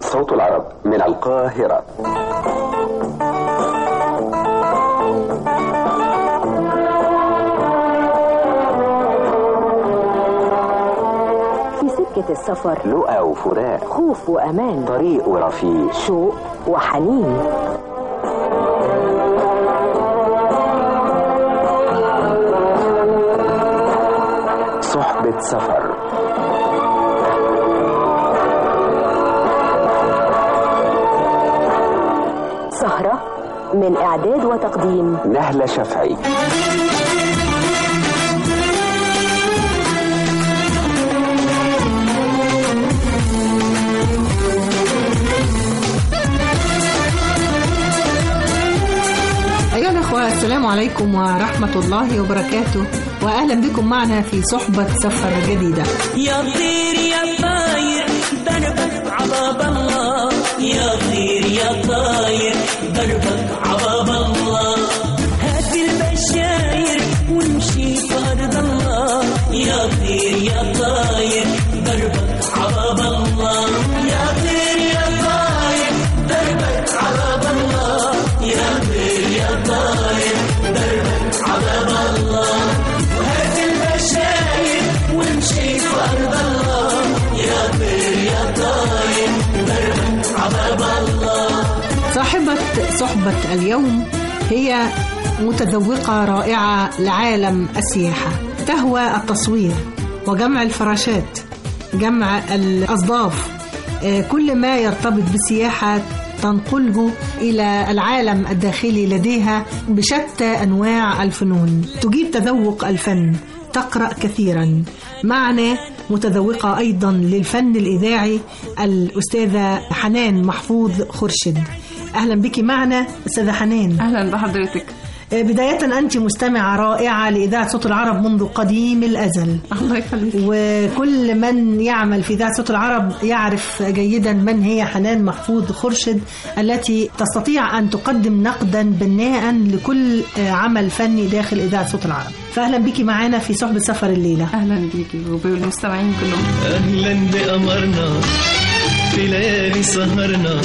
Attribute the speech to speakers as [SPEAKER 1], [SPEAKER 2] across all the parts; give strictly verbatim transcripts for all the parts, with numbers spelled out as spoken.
[SPEAKER 1] صوت العرب من القاهرة.
[SPEAKER 2] في سكة السفر
[SPEAKER 1] لقى وفراق،
[SPEAKER 2] خوف وأمان،
[SPEAKER 1] طريق ورفيق،
[SPEAKER 2] شوق وحنين.
[SPEAKER 1] صحبة سفر.
[SPEAKER 2] سهرة من إعداد وتقديم
[SPEAKER 1] نهلة شفعي.
[SPEAKER 3] أيها الأخوة، السلام عليكم ورحمة الله وبركاته، وأهلا بكم معنا في صحبة سفر جديدة.
[SPEAKER 4] يا طير يا طاير دربك عباب الله، يا طير يا طاير دربك عباب الله، هات البشاير ونمشي في أرض الله، يا طير يا طاير دربك عباب الله، يا طير يا طاير دربك عباب الله، يا طير يا طاير دربك عباب الله، وهات البشاير ونمشي في أرض الله، يا طير يا طاير دربك عباب الله.
[SPEAKER 3] صاحبة صحبة اليوم هي متذوقة رائعة لعالم السياحة، تهوى التصوير وجمع الفراشات، جمع الأصداف، كل ما يرتبط بالسياحة تنقله إلى العالم الداخلي لديها بشتى أنواع الفنون، تجيب تذوق الفن، تقرأ كثيرا. معنا متذوقة أيضا للفن الإذاعي الأستاذة حنان محفوظ خرشد. أهلا بك معنا أستاذة حنان.
[SPEAKER 5] أهلا بحضرتك.
[SPEAKER 3] بداية أنت مستمعة رائعة لإذاعة صوت العرب منذ قديم الأزل.
[SPEAKER 5] الله يخليك.
[SPEAKER 3] وكل من يعمل في إذاعة صوت العرب يعرف جيدا من هي حنان محفوظ خرشد، التي تستطيع أن تقدم نقدا بناء لكل عمل فني داخل إذاعة صوت العرب. فأهلا بك معنا في صحبة سفر الليلة.
[SPEAKER 5] أهلا بك وبالمستمعين كلهم.
[SPEAKER 6] أهلا بقمرنا في ليالي سهرنا،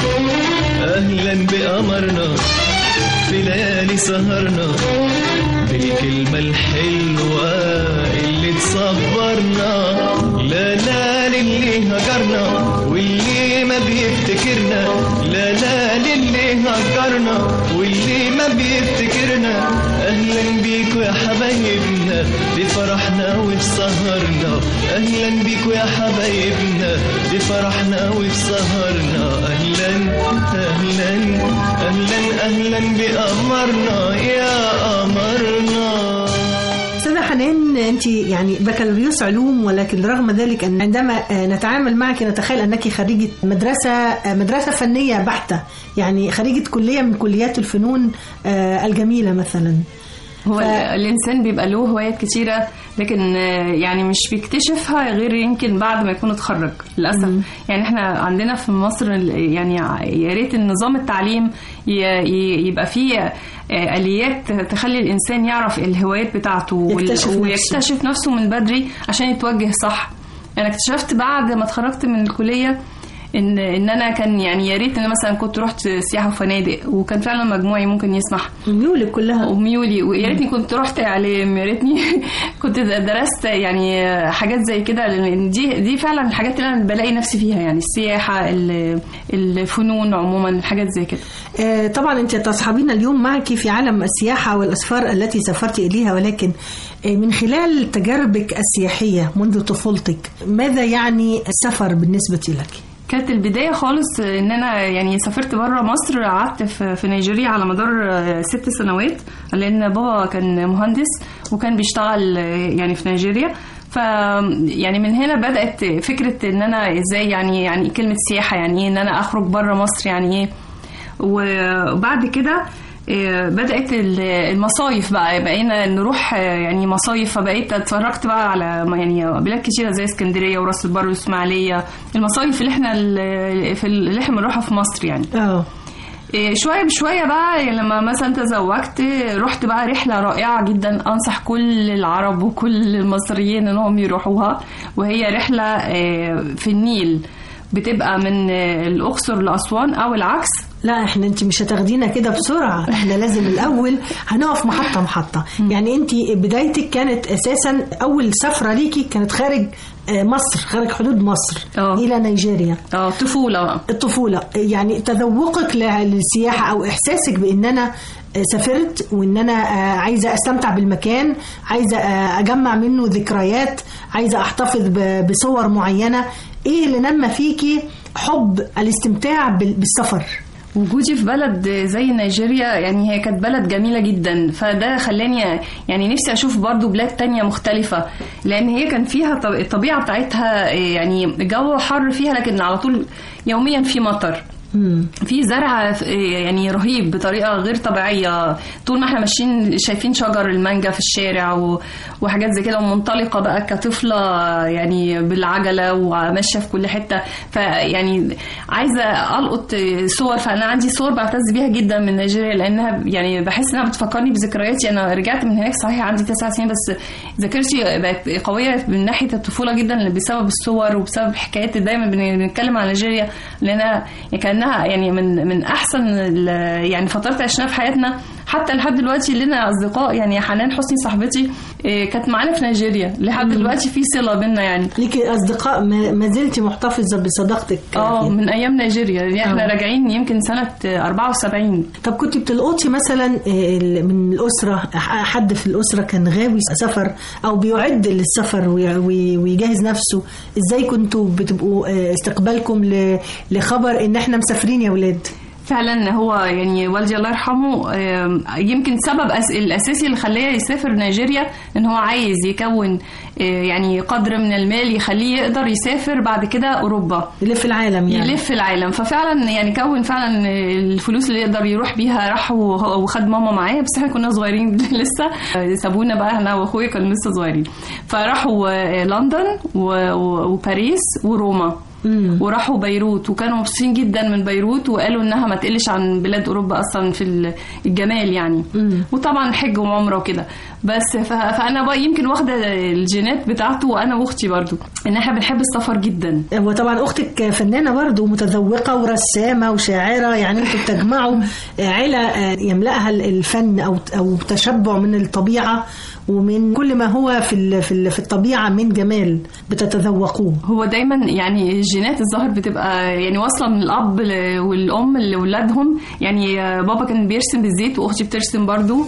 [SPEAKER 6] أهلا بقمرنا في ليالي سهرنا، بالكلمة الحلوة اللي تصبرنا، لا لا للي هجرنا واللي ما بيفتكرنا، لا لا للي هجرنا واللي ما بيفتكرنا. أهلا بيكوا يا حبايبنا في فرحنا وفي سهرنا، أهلا بيكوا يا حبايبنا في فرحنا وفي سهرنا، أهلا أهلا أهلا أهلا بقمرنا يا قمرنا.
[SPEAKER 3] أستاذة حنان، أنت يعني بكالوريوس علوم، ولكن رغم ذلك أن عندما نتعامل معك نتخيل أنك خريجة مدرسة مدرسة فنية بحتة، يعني خريجة كلية من كليات الفنون الجميلة مثلا.
[SPEAKER 5] هو ف... الإنسان بيبقى له هوايات كتيرة، لكن يعني مش بيكتشفها غير يمكن بعد ما يكون اتخرج للأسف. م- يعني احنا عندنا في مصر يعني يا ريت النظام التعليم يبقى فيه آليات تخلي الإنسان يعرف الهوايات بتاعته
[SPEAKER 3] يكتشف
[SPEAKER 5] ويكتشف نفسه. نفسه من بدري عشان يتوجه صح. أنا اكتشفت بعد ما اتخرجت من الكلية ان ان انا كان يعني يا ريت ان مثلا كنت رحت سياحه وفنادق، وكان فعلا مجموعي ممكن يسمح،
[SPEAKER 3] ميولي كلها
[SPEAKER 5] وميولي، ويا ريتني كنت رحت اعلام، يا ريتني كنت درست يعني حاجات زي كده، لان دي دي فعلا الحاجات اللي انا بلاقي نفسي فيها، يعني السياحه، الفنون عموما، حاجات زي كده.
[SPEAKER 3] آه طبعا انت تصحبين اليوم معك في عالم السياحه والاسفار التي سافرت اليها، ولكن آه من خلال تجاربك السياحيه منذ طفولتك، ماذا يعني السفر بالنسبه لك؟
[SPEAKER 5] كانت البداية خالص ان انا يعني سافرت برا مصر، قعدت في نيجيريا على مدار ست سنوات، لان بابا كان مهندس وكان بيشتغل يعني في نيجيريا. ف يعني من هنا بدأت فكرة ان انا ازاي يعني يعني كلمة سياحة يعني ايه، ان انا اخرج برا مصر يعني ايه. وبعد كده بدأت المصايف بقى، بقينا نروح يعني مصايف، فبقيت اتفرجت بقى على يعني بلاد كتيرة زي اسكندرية وراس البر واسماعيلية، المصايف اللي احنا في اللي احنا بنروحها في مصر يعني. اه شوية بشوية بقى لما مثلا تزوجت رحت بقى رحلة رائعة جدا أنصح كل العرب وكل المصريين أنهم يروحوها، وهي رحلة في النيل. بتبقى من الأقصر لأسوان أو العكس.
[SPEAKER 3] لا احنا انت مش هتاخدينا كده بسرعة، احنا لازم الاول هنقف محطة محطة. يعني انت بدايتك كانت اساسا اول سفرة ليكي كانت خارج مصر، خارج حدود مصر أوه. الى نيجيريا.
[SPEAKER 5] اه طفولة
[SPEAKER 3] الطفولة يعني تذوقك للسياحة او احساسك بان انا سافرت وان انا عايزة استمتع بالمكان، عايزة اجمع منه ذكريات، عايزة احتفظ بصور معينة. ايه اللي نمى فيكي حب الاستمتاع بالسفر؟
[SPEAKER 5] وجودي في بلد زي نيجيريا، يعني هي كانت بلد جميلة جدا، فده خلاني يعني نفسي أشوف برضو بلاد تانية مختلفة، لأن هي كان فيها الطبيعة بتاعتها يعني جو حر فيها، لكن على طول يوميا في مطر، في زرع يعني رهيب بطريقة غير طبيعية. طول ما احنا ماشيين شايفين شجر المانجا في الشارع وحاجات زي كده، ومنطلقة بقى كطفلة يعني بالعجلة وماشية في كل حتة. فيعني عايزة ألقط صور، فأنا عندي صور بعتز بيها جدا من نيجيريا، لأنها يعني بحس إنها بتفكرني بذكرياتي. أنا رجعت من هناك صحيح عندي تسع سنين، بس ذاكرتي بقت قوية من ناحية الطفولة جدا بسبب الصور وبسبب حكايات دايما بنتكلم عن نيجيريا، لأنها يعني يعني من من احسن يعني فترات عشناها في حياتنا. حتى لحد دلوقتي لنا اصدقاء، يعني حنان حسني صاحبتي كانت معانا في نيجيريا، لحد دلوقتي في صله بيننا. يعني
[SPEAKER 3] ليكي اصدقاء ما زلتي محتفظه بصداقتك؟
[SPEAKER 5] اه من ايام نيجيريا، يعني احنا راجعين يمكن سنه أربعة وسبعين.
[SPEAKER 3] طب كنت بتلقطي مثلا من الاسره حد في الاسره كان غاوي سفر او بيعد للسفر ويجهز نفسه؟ ازاي كنتوا بتبقوا استقبالكم لخبر ان احنا مسافرين يا ولاد؟
[SPEAKER 5] فعلا هو يعني والدي الله يرحمه يمكن سبب الأساسي اللي خلاه يسافر نيجيريا ان هو عايز يكون يعني قدر من المال يخليه يقدر يسافر بعد كده أوروبا،
[SPEAKER 3] يلف العالم يعني
[SPEAKER 5] يلف العالم. ففعلا يعني كون فعلا الفلوس اللي يقدر يروح بيها، راح وخد ماما معاه، بس احنا كنا صغيرين لسه، سابونا بقى انا واخويا كنا لسه صغيرين. فراحوا لندن وباريس وروما وراحوا بيروت، وكانوا مبسوطين جدا من بيروت، وقالوا انها ما تقلش عن بلاد اوروبا اصلا في الجمال يعني. مم. وطبعا حج وعمره وكده. بس فانا بقى يمكن واخده الجينات بتاعته، وانا واختي برضو ان احنا بنحب السفر جدا.
[SPEAKER 3] وطبعا اختك فنانه برضو، متذوقه ورسامه وشاعره، يعني انتوا بتجمعوا عيله يملأها الفن او او تشبع من الطبيعه ومن كل ما هو في في الطبيعه من جمال بتتذوقوه.
[SPEAKER 5] هو دايما يعني الجينات الظاهر بتبقى يعني واصله من الاب والام لاولادهم. يعني بابا كان بيرسم بالزيت، واختي بترسم برضو،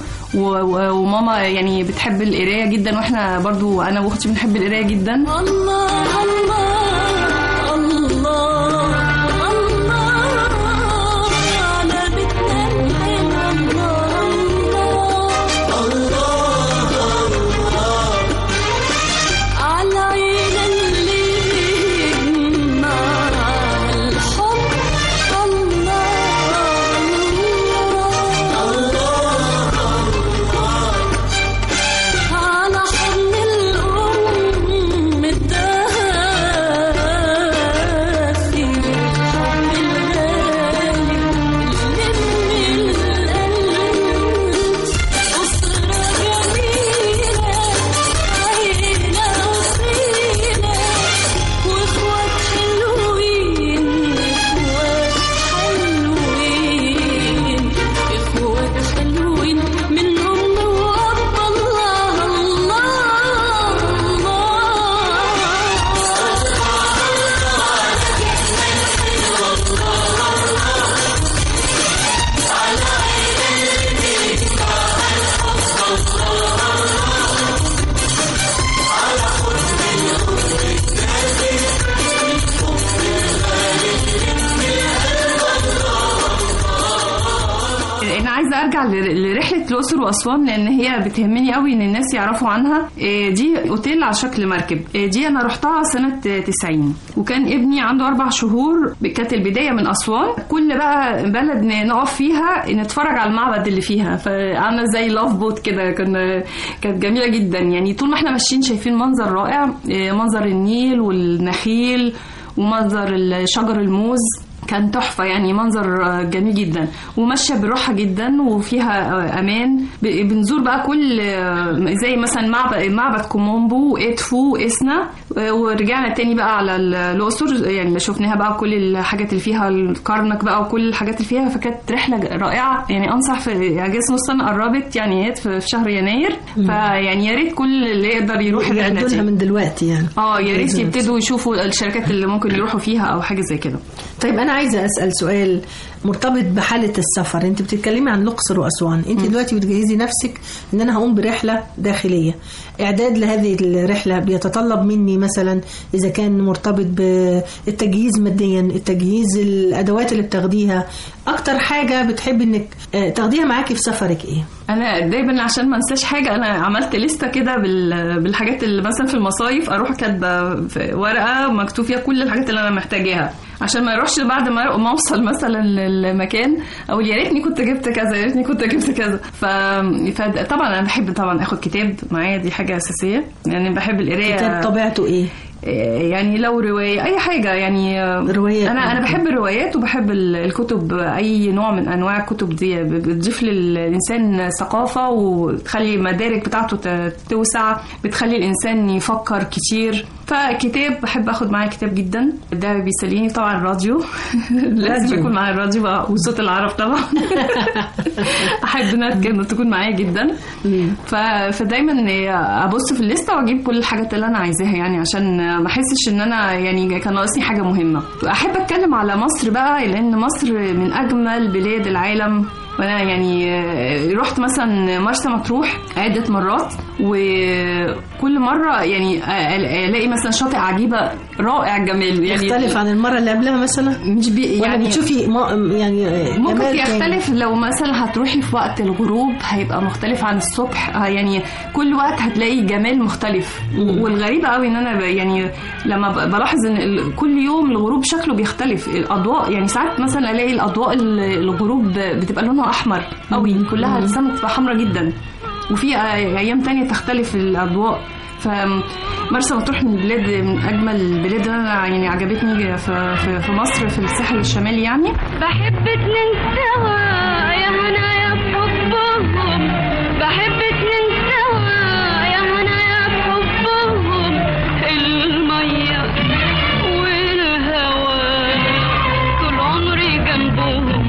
[SPEAKER 5] وماما يعني بتحب القرايه جدا، واحنا برضو انا واختي بنحب القرايه جدا. الله الله لرحلة الأقصر وأسوان، لأن هي بتهمني قوي إن الناس يعرفوا عنها. دي أوتيل على شكل مركب، دي أنا رحتها سنة تسعين، وكان ابني عنده أربع شهور. كانت البداية من أسوان، كل بقى بلد نقف فيها نتفرج على المعبد اللي فيها، فعاملة زي لاف بوت كده. كان كانت جميلة جدا، يعني طول ما احنا ماشيين شايفين منظر رائع، منظر النيل والنخيل ومنظر شجر الموز. كان تحفة يعني، منظر جميل جدا وماشية بروحها جدا وفيها أمان. بنزور بقى كل زي مثلا معبد, معبد كومومبو وإدفو وإسنا، ورجعنا تاني بقى على الأقصر يعني شفناها بقى كل الحاجات اللي فيها، الكرنك بقى وكل الحاجات اللي فيها. فكانت رحلة رائعة يعني، أنصح في أجازة نص سنة قربت يعني في شهر يناير، فيعني يا ريت كل اللي يقدر يروح الرحلة دي
[SPEAKER 3] من دلوقتي يعني.
[SPEAKER 5] اه يا ريت يبتدوا يشوفوا الشركات اللي ممكن يروحوا فيها أو حاجة زي كده.
[SPEAKER 3] طيب أنا عايزة أسأل سؤال مرتبط بحالة السفر. انت بتتكلمي عن الأقصر وأسوان، انت م. دلوقتي بتجهزي نفسك ان انا هقوم برحلة داخلية. اعداد لهذه الرحلة بيتطلب مني مثلا اذا كان مرتبط بالتجهيز ماديا، التجهيز، الادوات اللي بتاخديها، اكتر حاجة بتحبي انك تاخديها معاكي في سفرك ايه؟
[SPEAKER 5] انا دايما عشان ما انساش حاجه انا عملت لسته كده بالحاجات اللي مثلا في المصايف اروح كاتبه ورقه مكتوب فيها كل الحاجات اللي انا محتاجاها، عشان ما اروحش بعد ما اوصل مثلا للمكان او يا ريتني كنت جبت كذا، يا ريتني كنت جبت كذا. ف... فطبعا انا بحب طبعا اخد كتاب معايا، دي حاجه اساسيه يعني. بحب القرايه.
[SPEAKER 3] كتاب طبيعته ايه؟
[SPEAKER 5] يعني لو رواية أي حاجة يعني. رواية أنا أنا بحب الروايات وبحب الكتب، أي نوع من أنواع الكتب دي بتضيف للإنسان ثقافة وتخلي المدارك بتاعته توسع، بتخلي الإنسان يفكر كتير. فكتاب بحب أخد معايا كتاب جدا، ده بيسليني. طبعا الراديو لازم يكون معايا الراديو بقى وصوت العرب طبعا أحب إنها تكون معايا جدا. فدايما أبص في الليستة وأجيب كل الحاجات اللي أنا عايزاها يعني، عشان ما احسش ان انا يعني كان ناقصني حاجه مهمه. احب اتكلم على مصر بقى، لان مصر من اجمل بلاد العالم. وانا يعني رحت مثلا مرسى مطروح عده مرات، وكل مره يعني الاقي مثلا شاطئ عجيبه رائع الجمال يعني،
[SPEAKER 3] يختلف عن المره اللي قبلها مثلا. مش بي يعني بتشوفي يعني
[SPEAKER 5] ممكن يختلف. لو مثلا هتروحي في وقت الغروب هيبقى مختلف عن الصبح يعني، كل وقت هتلاقي جمال مختلف. م. والغريبه قوي ان انا يعني لما بلاحظ ان كل يوم الغروب شكله بيختلف، الاضواء يعني ساعات مثلا الاقي الاضواء الغروب بتبقى لونها احمر قوي، كلها السما بتبقى حمراء جدا، وفي ايام تانية تختلف الاضواء. فمرسى مطروح من البلاد من اجمل البلاد اللي انا يعني عجبتني في في مصر في الساحل الشمالي يعني.
[SPEAKER 7] بحب اتنين سوا يا هنا يا بحبهم، بحب اتنين سوا يا هنا يا بحبهم، الميه والهوا طول عمري جنبهم.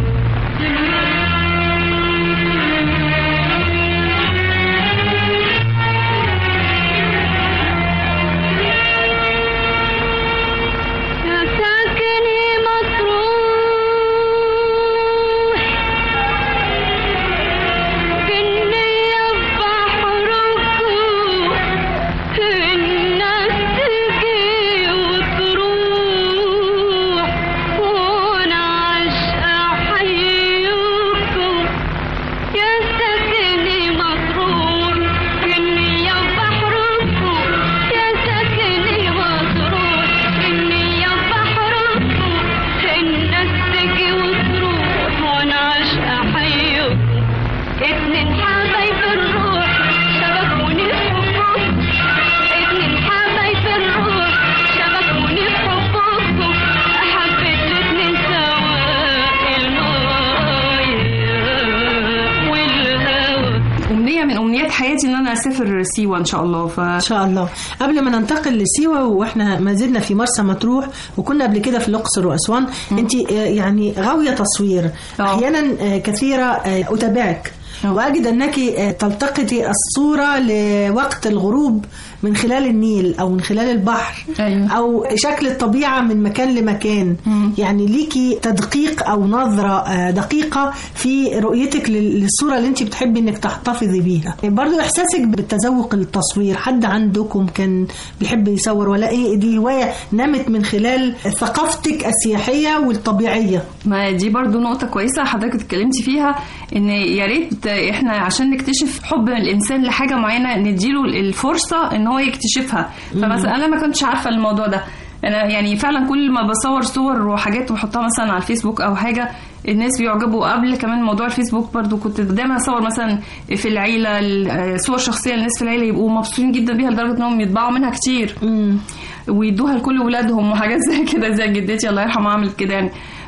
[SPEAKER 5] حياتي ان انا اسافر سيوه ان شاء الله. ف...
[SPEAKER 3] ان شاء الله. قبل ما ننتقل لسيوه واحنا ما زلنا في مرسى مطروح وكنا قبل كده في الاقصر واسوان، انت يعني غاويه تصوير. أوه. احيانا كثيره اتابعك واجد انك تلتقطي الصوره لوقت الغروب من خلال النيل او من خلال البحر. أيوة. او شكل الطبيعه من مكان لمكان. مم. يعني ليكي تدقيق او نظره دقيقه في رؤيتك للصوره اللي انت بتحبي انك تحتفظي بيها. برضو احساسك بالتذوق التصوير، حد عندكم كان بيحب يصور ولا ايه؟ دي هوايه نمت من خلال ثقافتك السياحيه والطبيعيه.
[SPEAKER 5] ما دي برضو نقطه كويسه حضرتك اتكلمتي فيها، ان يا ريت احنا عشان نكتشف حب الانسان لحاجه معينه نديله الفرصه ان هو يكتشفها. فمثلا انا ما كنتش عارفه الموضوع ده، انا يعني فعلا كل ما بصور صور وحاجات وبحطها مثلا على الفيسبوك او حاجه الناس بيعجبوا. قبل كمان موضوع الفيسبوك برضو كنت دايما اصور مثلا في العيله صور شخصيه للناس في العيله يبقوا مبسوطين جدا بيها لدرجه انهم يطبعوا منها كتير ويدوها لكل ولادهم وحاجات زي كده، زي جدتي الله يرحمها عملت كده يعني.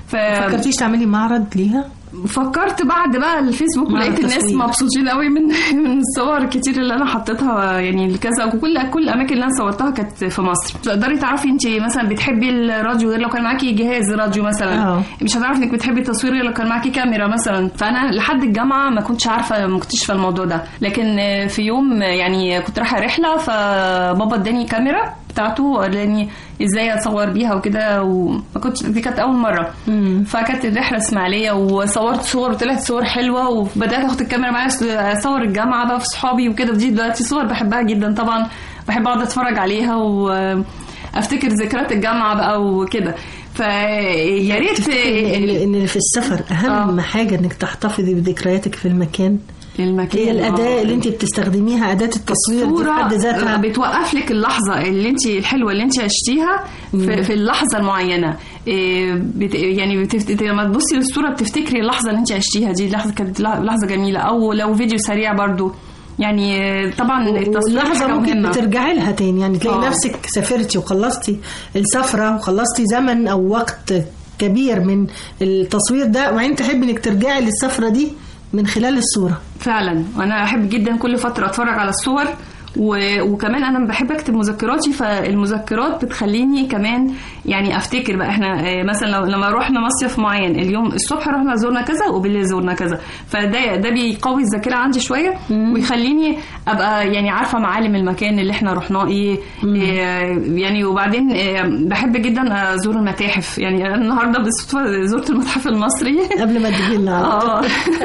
[SPEAKER 5] ف...
[SPEAKER 3] فكرتيش تعملي معرض ليها؟
[SPEAKER 5] فكرت بعد بقى الفيسبوك لقيت الناس مبسوطين قوي من من الصور كتير اللي انا حطيتها يعني كذا، وكل كل الاماكن اللي انا صورتها كانت في مصر. تقدري تعرفي انت مثلا بتحبي الراديو غير لو كان معاكي جهاز راديو مثلا، أوه. مش هتعرفي انك بتحبي التصوير غير لو كان معاكي كاميرا مثلا. فانا لحد الجامعه ما كنتش عارفه مكتشفه الموضوع ده، لكن في يوم يعني كنت رايحه رحله فبابا اداني كاميرا بتاعته قال لي ازاي اصور بيها وكده، وما كنتش دي كانت اول مره. مم. فكانت الرحله اسماعيليه وصورت صور وطلعت صور حلوه، وبدات اخد الكاميرا معايا اصور الجامعه بقى في صحابي وكده. دي دلوقتي صور بحبها جدا طبعا، بحب اقعد اتفرج عليها وافتكر ذكريات الجامعه بقى وكده. فيا ريت
[SPEAKER 3] ان في السفر اهم آه. حاجه انك تحتفظي بذكرياتك في المكان. المكان هي الأداة اللي انت بتستخدميها، أداة التصوير دي في حد ذاتها
[SPEAKER 5] بتوقف لك اللحظة اللي انت الحلوة اللي انت عشتيها في, في اللحظة المعينة. بت يعني بتفت... لما تبصي للصورة بتفتكري اللحظة اللي انت عشتيها دي لحظة كانت لحظة جميلة، أو لو فيديو سريع برضو يعني طبعا التصوير
[SPEAKER 3] لحظة ممكن بترجعي لها تاني، يعني تلاقي أوه. نفسك سافرتي وخلصتي السفرة وخلصتي زمن أو وقت كبير من التصوير ده، وبعدين تحبي انك ترجعي للسفرة دي من خلال الصورة.
[SPEAKER 5] فعلا وانا احب جدا كل فترة اتفرج على الصور، وكمان انا بحب اكتب مذكراتي، فالمذكرات بتخليني كمان يعني افتكر بقى احنا مثلا لو لما رحنا مصيف معين اليوم الصبح رحنا زورنا كذا وبالليل زورنا كذا، فده ده بيقوي الذاكره عندي شويه ويخليني ابقى يعني عارفه معالم المكان اللي احنا رحناه ايه, إيه يعني. وبعدين بحب جدا ازور المتاحف، يعني النهارده بالصدفه زرت المتحف المصري
[SPEAKER 3] قبل ما تجي لنا.
[SPEAKER 5] اه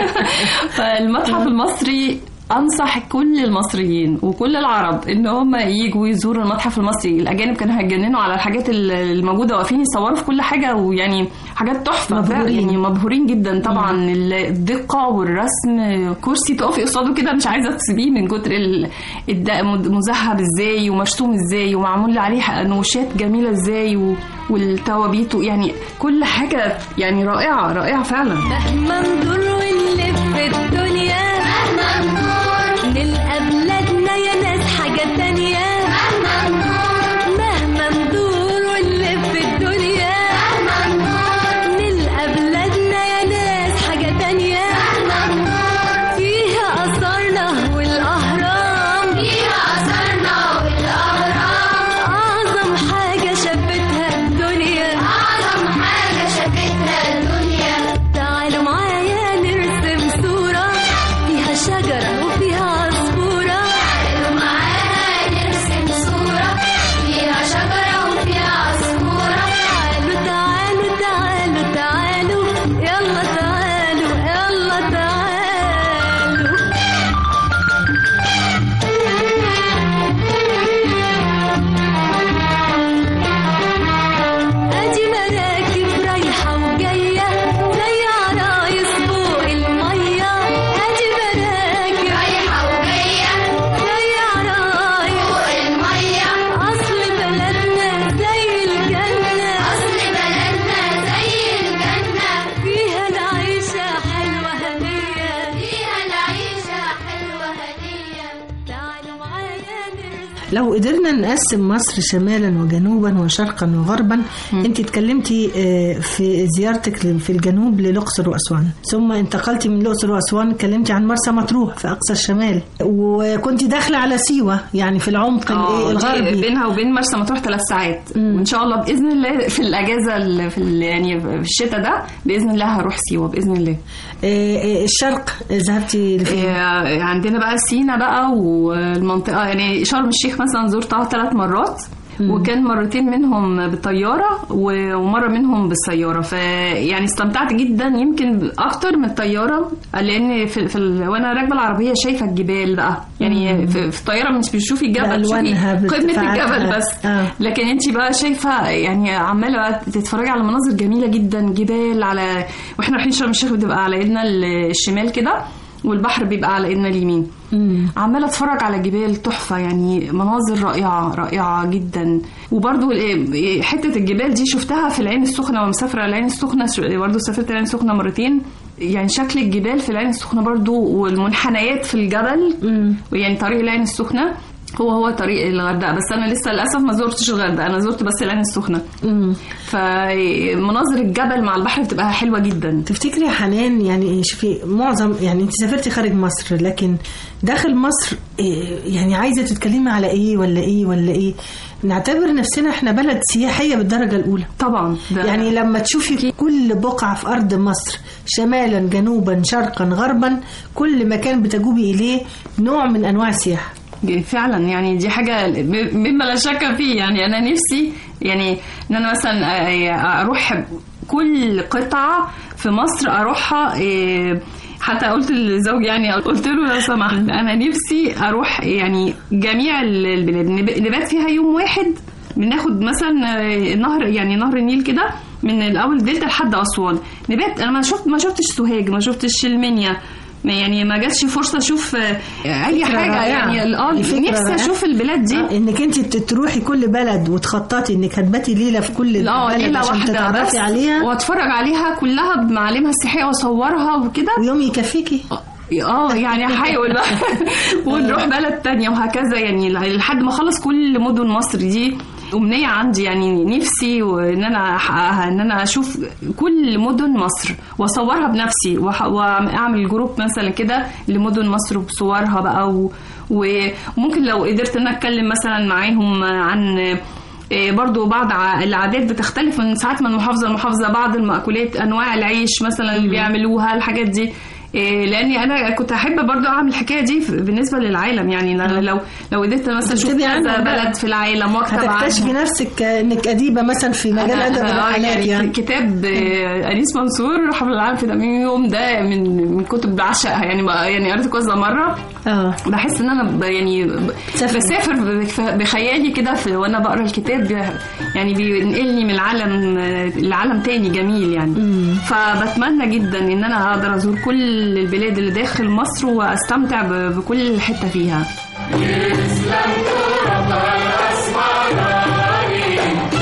[SPEAKER 5] فالمتحف المصري أنصح كل المصريين وكل العرب إن هم ييجوا يزوروا المتحف المصري. الأجانب كانوا هيتجننوا على الحاجات الموجودة، واقفين يصوروا في كل حاجة، ويعني حاجات تحفة يعني مبهورين جدا طبعا. مم. الدقة والرسم، كرسي تقفي قصاده كده مش عايزة تسيبيه من كتر مذهب ازاي ومرسوم ازاي ومعمول عليه نوشات جميلة ازاي والتوابيت، يعني كل حاجة يعني رائعة رائعة فعلا.
[SPEAKER 7] مهما ندور ونلف في الدنيا، نلقى بلادنا يا ناس حاجة تانية. مهما ندور مهما ندور ونلف في الدنيا، مهما ندور نلقى بلادنا يا ناس حاجة تانية. مهما ندور فيها أثرنا والأهرام، فيها أثرنا والأهرام. أعظم حاجة شافتها الدنيا، أعظم حاجة شافتها الدنيا. تعالوا معايا نرسم صورة فيها شجرة وفيها
[SPEAKER 3] لو قدرنا نقسم مصر شمالا وجنوبا وشرقا وغربا. انت اتكلمتي في زيارتك في الجنوب للأقصر وأسوان، ثم انتقلتي من الأقصر وأسوان اتكلمتي عن مرسى مطروح في أقصى الشمال، وكنت داخلة على سيوة يعني في العمق الغربي.
[SPEAKER 5] بينها وبين مرسى مطروح ثلاث ساعات. مم. وإن شاء الله بإذن الله في الأجازة في يعني في الشتاء ده بإذن الله هروح سيوة بإذن الله.
[SPEAKER 3] الشرق ذهبتي لفين؟
[SPEAKER 5] عندنا بقى سينا بقى والمنطقة، يعني شرم الشيخ مثلا زرتها ثلاث مرات. مم. وكان مرتين منهم بالطيارة ومرة منهم بالسيارة، فيعني استمتعت جدا يمكن أكتر من الطيارة، لأن في, في ال... وأنا راكبة العربية شايفة الجبال بقى، يعني في, في الطيارة مش بتشوفي الجبل، بتشوفي قمة الجبل بس. آه. لكن انتي بقى شايفة يعني عمالة بقى تتفرجي على مناظر جميلة جدا، جبال على، واحنا رايحين شرم الشيخ بتبقى على ايدنا الشمال كده والبحر بيبقى على ايدنا اليمين. عماله اتفرج على جبال تحفه، يعني مناظر رائعه رائعه جدا. وبرضو حته الجبال دي شفتها في العين السخنه، ومسافره العين السخنه برضو، سافرت العين السخنه مرتين. يعني شكل الجبال في العين السخنه برضو والمنحنيات في الجبل، يعني طريق العين السخنه هو هو طريق الغردقه، بس انا لسه للاسف ما زرتش الغردقه، انا زرت بس العين السخنه. فمناظر الجبل مع البحر بتبقى حلوه جدا.
[SPEAKER 3] تفتكري يا حنان يعني شوفي معظم يعني انت سافرتي خارج مصر، لكن داخل مصر يعني عايزه تتكلمي على ايه ولا ايه ولا ايه؟ نعتبر نفسنا احنا بلد سياحيه بالدرجه الاولى
[SPEAKER 5] طبعا.
[SPEAKER 3] يعني لما تشوفي كل بقعه في ارض مصر شمالا جنوبا شرقا غربا، كل مكان بتجوبي اليه نوع من انواع السياحه
[SPEAKER 5] فعلا. يعني دي حاجة مما لا شك فيه. يعني أنا نفسي يعني إن أنا مثلا أروح كل قطعة في مصر أروحها. حتى قلت لزوجي يعني قلت له لو سمحت أنا نفسي أروح يعني جميع البلاد نبات فيها يوم واحد. بناخد مثلا نهر يعني نهر النيل كده من الأول دلتا لحد أسوان نبات. أنا ما شفت ما شفتش سوهاج، ما شفتش المنيا، يعني ما جاتش فرصه اشوف اي حاجه رائعة. يعني اه نفسي اشوف البلاد دي.
[SPEAKER 3] آه انك انت تروحي كل بلد وتخططي انك هتباتي ليله في كل بلد عشان تتعرفي عليها
[SPEAKER 5] واتفرج عليها كلها بمعالمها السياحيه واصورها وكده،
[SPEAKER 3] ويوم يكفيكي.
[SPEAKER 5] اه يعني هحاول بقى ونروح بلد تانية وهكذا، يعني لحد ما اخلص كل مدن مصر. دي أمنية عندي، يعني نفسي وإن أنا أحققها، إن أنا أشوف كل مدن مصر وأصورها بنفسي وأعمل جروب مثلا كده لمدن مصر بصورها بقى و... وممكن لو قدرت أن أتكلم مثلا معاهم عن برضو بعض العادات بتختلف من ساعات من محافظة لمحافظة، بعض المأكولات أنواع العيش مثلا اللي بيعملوها الحاجات دي، لاني انا كنت احب برضو اعمل الحكايه دي بالنسبه للعالم. يعني لو لو قدرت مثلا اشوف كذا بلد في العالم واكتب عنها،
[SPEAKER 3] هتكتشفي نفسك انك اديبه مثلا في مجال ادب الرحلات.
[SPEAKER 5] يعني كتاب انيس منصور حفل العالم في ثمانين يوم ده من من كتب بعشقها، يعني يعني قريته كذا مره. اه بحس ان انا يعني بسافر بخيالي كده وانا بقرا الكتاب، يعني بينقلني من العالم لعالم تاني جميل يعني. مم. فبتمنى جدا ان انا اقدر ازور كل البلاد اللي داخل مصر واستمتع بكل حتة فيها. يسلم ترابها الأسمراني،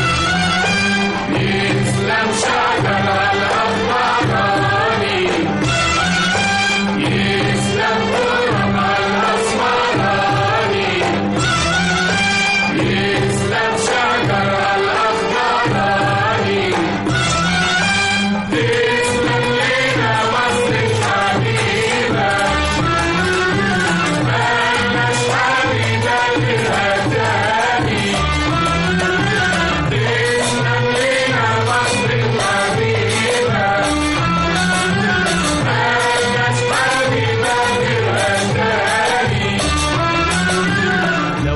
[SPEAKER 5] يسلم شجرها الأخضراني، يسلم ترابها الأسمراني، يسلم شجرها الأخضراني، تسلم لنا مصر الحبيبة، مالناش حبيبة غيرها تاني، تسلم لنا مصر الحبيبة، مالناش حبيبة غيرها تاني.
[SPEAKER 6] لو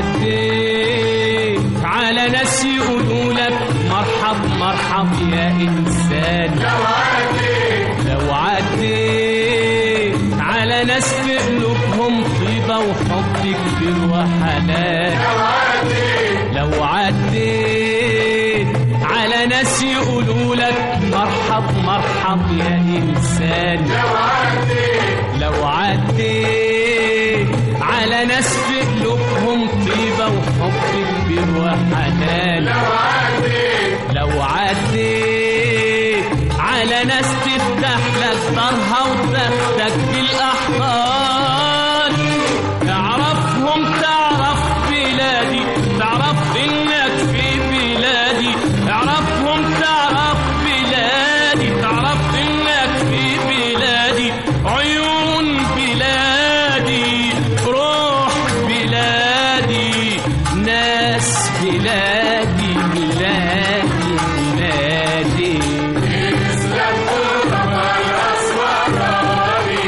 [SPEAKER 6] عديت على ناس يقولولك مرحب مرحب يا إنسان، لو عديت لو عديت على ناس في قلوبهم طيبة وحب كبير وحنان، لو عديت لو عديت على ناس يقولولك مرحب مرحب يا إنسان، لو عديت لو عديت على ناس في قلوبهم طيبة وحب كبير وحنان، لو عديت لو عديت على ناس تفتح لك دارها وتاخدك بالأحضان، تعرفهم تعرف بلادي، تعرف إنك في بلادي، تعرفهم تعرف بلادي، تعرف إنك في بلادي، عيون بلادي، روح بلادي، ناس بلادي بلادي بلادي. يسلم ترابها الأسمراني،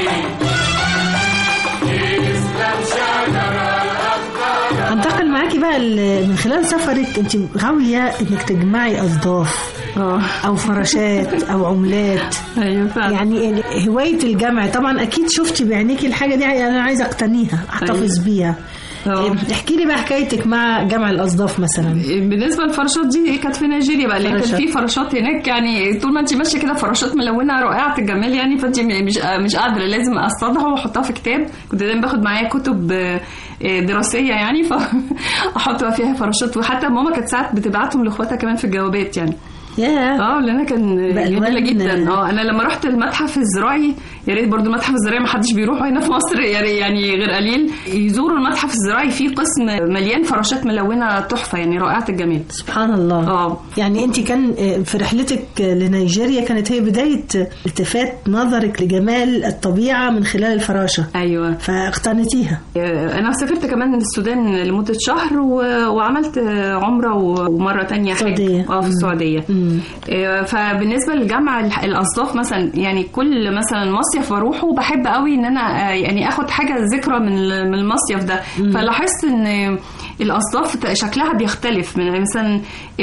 [SPEAKER 6] يسلم شجرها الأخضر.
[SPEAKER 3] هنتقل معاكي بقى من خلال سفرك، انت غاوية انك تجمعي اصداف او فراشات او عملات.
[SPEAKER 5] ايوه فعلا.
[SPEAKER 3] يعني هواية الجمع طبعا اكيد شفتي بعينيكي الحاجة دي، انا عايزة اقتنيها احتفظ بيها. احكي لي بقى حكايتك مع جمع الاصداف مثلا.
[SPEAKER 5] بالنسبه للفراشات دي كانت في نيجيريا بقى، لان كان في فراشات هناك، يعني طول ما انت ماشيه كده فراشات ملونه رائعه الجمال، يعني فانت مش مش قادره لازم اصطادها واحطها في كتاب. كنت دايما باخد معايا كتب دراسيه يعني فاحط فيها فراشات، وحتى ماما كانت ساعات بتبعتهم لاخواتها كمان في الجوابات يعني.
[SPEAKER 3] ياه.
[SPEAKER 5] اه لأنها كان جميلة جدا. اه انا لما رحت المتحف الزراعي، يا ريت برضو المتحف الزراعي ما حدش بيروح هنا في مصر يعني غير قليل، يزوروا المتحف الزراعي، فيه قسم مليان فراشات ملونة تحفة يعني رائعة الجمال.
[SPEAKER 3] سبحان الله.
[SPEAKER 5] اه
[SPEAKER 3] يعني انت كان في رحلتك لنيجيريا كانت هي بداية التفات نظرك لجمال الطبيعة من خلال الفراشة.
[SPEAKER 5] ايوه
[SPEAKER 3] فاقتنيتيها.
[SPEAKER 5] انا سافرت كمان السودان لمدة شهر و... وعملت عمرة ومرة تانية
[SPEAKER 3] السعودية.
[SPEAKER 5] اه في السعودية.
[SPEAKER 3] مم.
[SPEAKER 5] فبالنسبة لجمع الأصداف مثلا، يعني كل مثلا مصيف بروحه بحب قوي ان انا يعني اخد حاجة ذكرى من من المصيف ده. مم. فلاحظت ان الأصداف شكلها بيختلف، من مثلا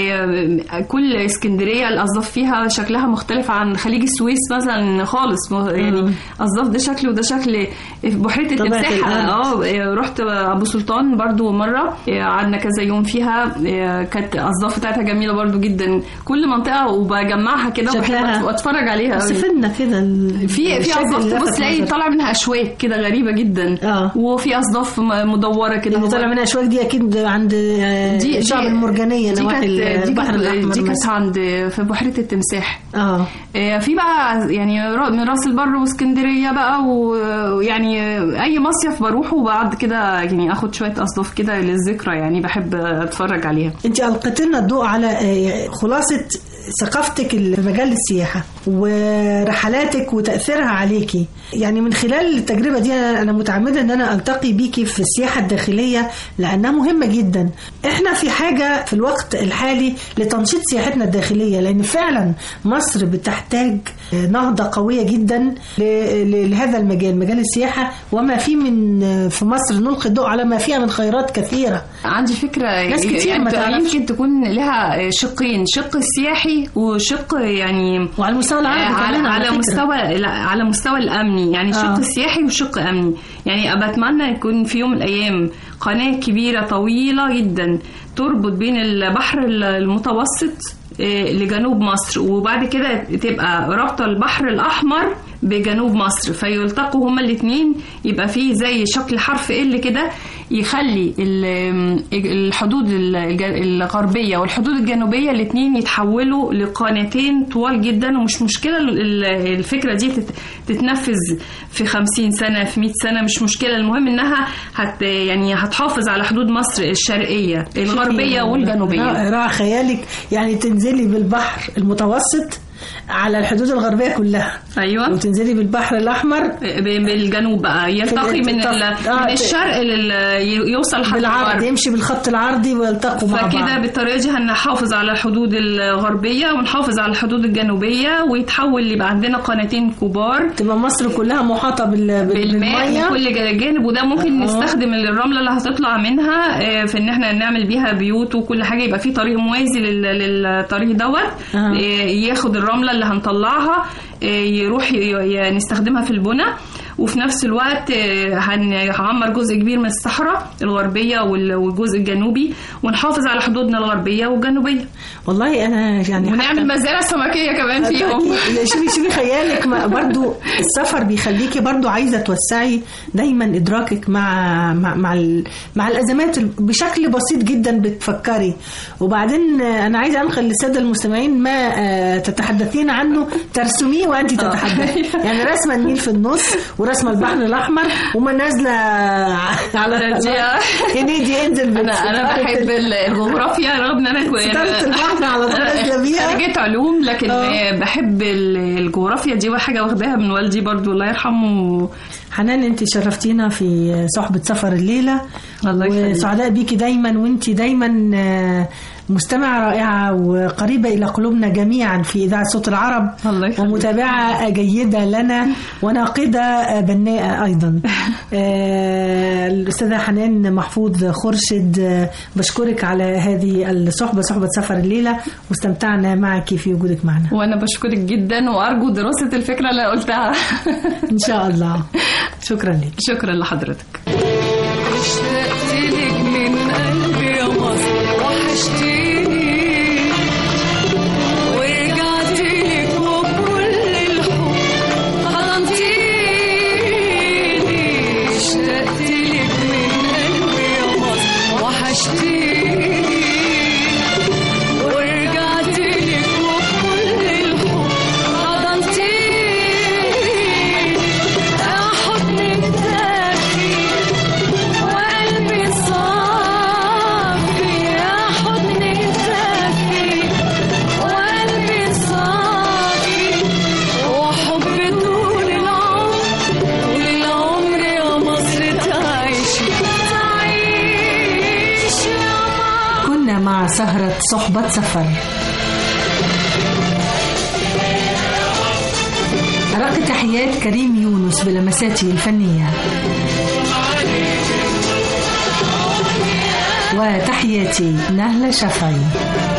[SPEAKER 5] كل اسكندرية الأصداف فيها شكلها مختلف عن خليج السويس مثلا خالص، يعني أصداف ده شكل وده شكل. بحيرة التمساح اه رحت أبو سلطان برضو مرة، قعدنا كذا يوم فيها، كانت الأصداف بتاعتها جميلة برضو جدا، كل منطقة وبجمعها كده واتفرج عليها.
[SPEAKER 3] سفلنا كده
[SPEAKER 5] في في أصداف بص تلاقي طالع منها أشواك كده غريبة جدا.
[SPEAKER 3] آه.
[SPEAKER 5] وفي أصداف مدورة كده
[SPEAKER 3] اللي طالع منها أشواك دي أكيد عند دي الشعب المرجانية نواحي البحر الأحمر.
[SPEAKER 5] دي كانت عند في بحيرة التمساح.
[SPEAKER 3] اه
[SPEAKER 5] في بقى يعني من راس البر واسكندرية بقى، ويعني أي مصيف بروحه وبعد كده يعني أخد شوية أصداف كده للذكرى، يعني بحب أتفرج عليها.
[SPEAKER 3] أنت ألقيت لنا الضوء على خلاصة ثقافتك في مجال السياحة ورحلاتك وتأثيرها عليكي. يعني من خلال التجربة دي أنا متعمدة أن أنا ألتقي بيكي في السياحة الداخلية لأنها مهمة جدا. إحنا في حاجة في الوقت الحالي لتنشيط سياحتنا الداخلية، لأن فعلا مصر بتحتاج نهضة قوية جدا لهذا المجال، مجال السياحة وما فيه من في مصر، نلقي الضوء على ما فيها من خيرات كثيرة.
[SPEAKER 5] عندي فكرة
[SPEAKER 3] ناس كتير
[SPEAKER 5] يعني
[SPEAKER 3] ما
[SPEAKER 5] يمكن تكون لها شقين، شق السياحي وشق يعني
[SPEAKER 3] وعلى المستوى العربي
[SPEAKER 5] على, على مستوى على مستوى الأمني، يعني شق آه. السياحي وشق أمني. يعني بتمنى يكون في يوم من الأيام قناة كبيرة طويلة جدا تربط بين البحر المتوسط لجنوب مصر، وبعد كده تبقى رابطة البحر الأحمر بجنوب مصر، فيلتقوا هما الاثنين، يبقى فيه زي شكل حرف ال كده يخلي الحدود الغربية والحدود الجنوبية الاثنين يتحولوا لقناتين طوال جدا. ومش مشكلة الفكرة دي تتنفذ في خمسين سنة في مئة سنة، مش مشكلة، المهم انها هت يعني هتحافظ على حدود مصر الشرقية الغربية والجنوبية.
[SPEAKER 3] رائع خيالك، يعني تنزلي بالبحر المتوسط على الحدود الغربية كلها.
[SPEAKER 5] أيوة.
[SPEAKER 3] وتنزلي بالبحر الأحمر
[SPEAKER 5] بالجنوب بقى، يلتقي من, من الشرق يوصل لحد
[SPEAKER 3] بالعرض، يمشي بالخط العرضي ويلتقوا مع بعض.
[SPEAKER 5] فكده بالطريقة دي هنحافظ على الحدود الغربية ونحافظ على الحدود الجنوبية، ويتحول يبقى عندنا قناتين كبار،
[SPEAKER 3] تبقى مصر كلها محاطة بالماء
[SPEAKER 5] من كل جانب. وده ممكن أوه. نستخدم الرملة اللي هتطلع منها في ان احنا نعمل بيها بيوت وكل حاجة، يبقى في طريق موازي للطريق دوت. أوه. ياخد الرملة اللي هنطلعها يروح نستخدمها في البناء، وفي نفس الوقت هنعمر جزء كبير من الصحراء الغربية والجزء الجنوبي، ونحافظ على حدودنا الغربية والجنوبية.
[SPEAKER 3] والله أنا يعني
[SPEAKER 5] ونعمل مزارع سمكية كمان فيهم.
[SPEAKER 3] شوفي شوفي خيالك برضو، السفر بيخليكي برضو عايزة توسعي دايما إدراكك مع مع مع, مع الأزمات بشكل بسيط جدا بتفكري. وبعدين أنا عايزة أنقل للسادة المستمعين ما تتحدثين عنه ترسميه وأنت تتحدثي. يعني رسمة النيل في النص ورسمة البحر الأحمر وما نازلة على هنيدي انزل.
[SPEAKER 5] أنا أنا بحب الجغرافيا رغم إن أنا كويس خريجة علوم، لكن أوه. بحب الجغرافيا دي، وحاجة واخداها من والدي برضو الله يرحمه.
[SPEAKER 3] حنان انت شرفتينا في صحبة سفر الليلة، وسعداء بيكي دايما، وانت دايما مستمعة رائعة وقريبة إلى قلوبنا جميعا في إذاعة صوت العرب، ومتابعة جيدة لنا وناقدة بناءة أيضا. الأستاذة حنان محفوظ خرشد، بشكرك على هذه الصحبة، صحبة سفر الليلة، واستمتعنا معك في وجودك معنا.
[SPEAKER 5] وأنا بشكرك جدا، وأرجو دراسة الفكرة اللي قلتها
[SPEAKER 3] إن شاء الله. شكرا لك.
[SPEAKER 5] شكرا لحضرتك.
[SPEAKER 7] اشتقت لك من قلبي يا مصر، وحشتيني ورجعت لك وبكل الحب حضنتيني. اشتقت لك من قلبي يا مصر، وحشتيني ورجعت لك وبكل
[SPEAKER 3] سهرة صحبة سفر. أرق تحيات كريم يونس بلمساته الفنية، وتحياتي نهلة شفعي.